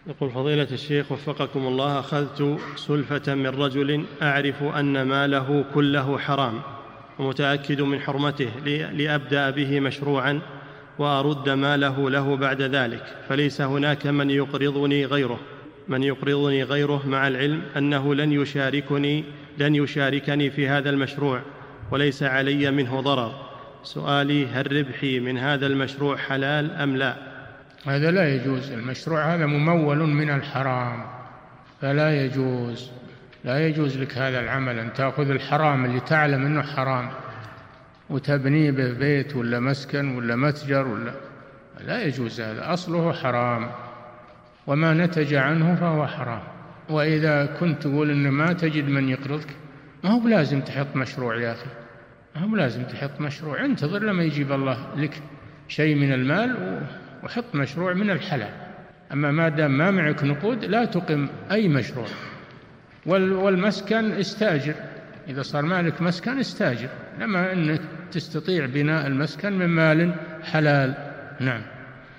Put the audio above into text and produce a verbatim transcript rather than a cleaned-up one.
يقول فضيلة الشيخ وفقكم الله: أخذت سلفة من رجل أعرف أن ماله كله حرام ومتأكد من حرمته لأبدأ به مشروعا وأرد ماله له بعد ذلك، فليس هناك من يقرضني غيره من يقرضني غيره مع العلم أنه لن يشاركني لن يشاركني في هذا المشروع وليس علي منه ضرر. سؤالي: هل ربحي من هذا المشروع حلال أم لا؟ هذا لا يجوز، المشروع هذا ممول من الحرام، فلا يجوز لا يجوز لك هذا العمل، أن تأخذ الحرام اللي تعلم أنه حرام وتبنيه به بيت ولا مسكن ولا متجر ولا لا يجوز، هذا أصله حرام، وما نتج عنه فهو حرام. وإذا كنت تقول إن ما تجد من يقرضك، ما هو لازم تحط مشروع يا أخي، ما هو لازم تحط مشروع، انتظر لما يجيب الله لك شيء من المال وحط مشروع من الحلال. أما ما دام ما معك نقود لا تقم أي مشروع. والمسكن استاجر، إذا صار مالك مسكن استاجر، لما أنك تستطيع بناء المسكن من مال حلال. نعم.